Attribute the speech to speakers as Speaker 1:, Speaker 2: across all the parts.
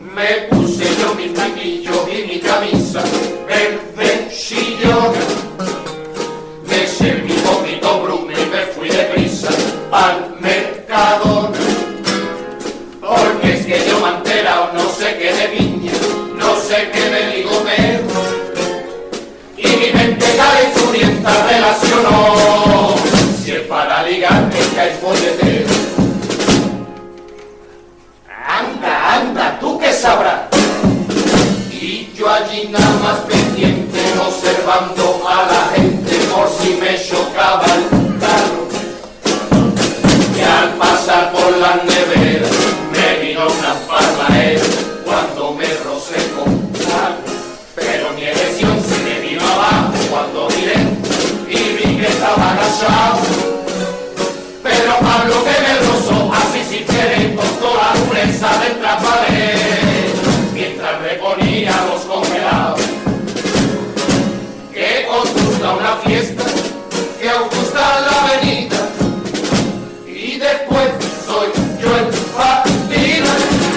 Speaker 1: Me puse yo mi flequillo y mi camisa verde chillona. Me serví un poquito bruno y me fui deprisa al Mercadona. Porque es que yo me he enterado no sé qué de viña, no sé qué de ligoteo. Y mi mente calenturienta relacionó si es para ligar es que hay folletero. Anda, anda, ¿tú qué sabrás? Y yo allí nada más pendiente, observando a la gente por si me chocaba el carro. Y al pasar por la nevera me vino una palmaera cuando me rocé con algo. Pero mi erección se me vino abajo cuando miré y vi que estaba agachado. Pero Pablo que me rozó, así si quiere, con toda la dureza del trapalet, mientras reponía los congelados. Que os gusta una fiesta, que os gusta la avenida, y después soy yo el patina.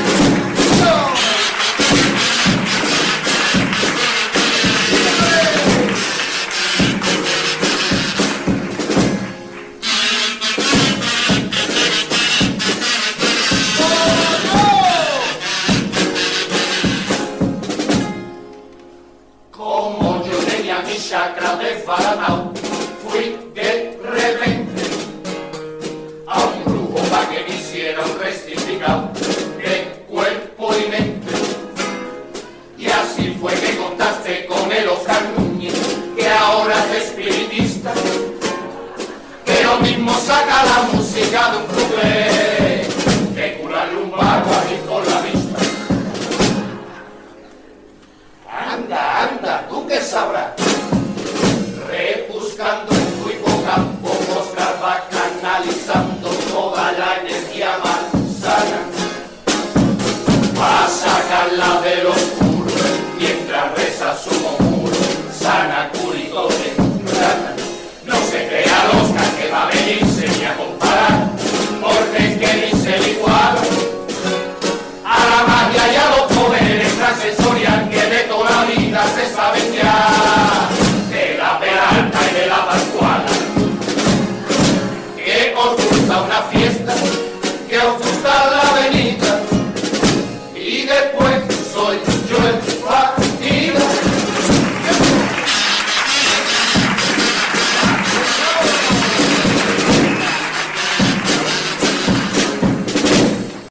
Speaker 1: Como yo tenía mi chakra desbaratado, fui de repente a un brujo para que me hiciera un rectificado de cuerpo y mente. Y así fue que contaste con el Oscar Núñez, que ahora es espiritista, que lo mismo saca la música de un cuplé que curarle un vago así con la vista. Anda, anda, ¿tú qué sabrás? Rebuscando en tu hipocampo, mostrar va canalizando toda la energía malsana para sacarla de los oscuro, mientras reza su conjuro, sana culito de rana. No se crea el Oscar que va a venirse ni a comparar, porque es que ni se le iguala a la magia y a los poderes extrasensoriales que de toda la vida se saben ya, de la Peralta y de la Pascuala. Que os gusta una fiesta, que os gusta la avenida, y después soy yo el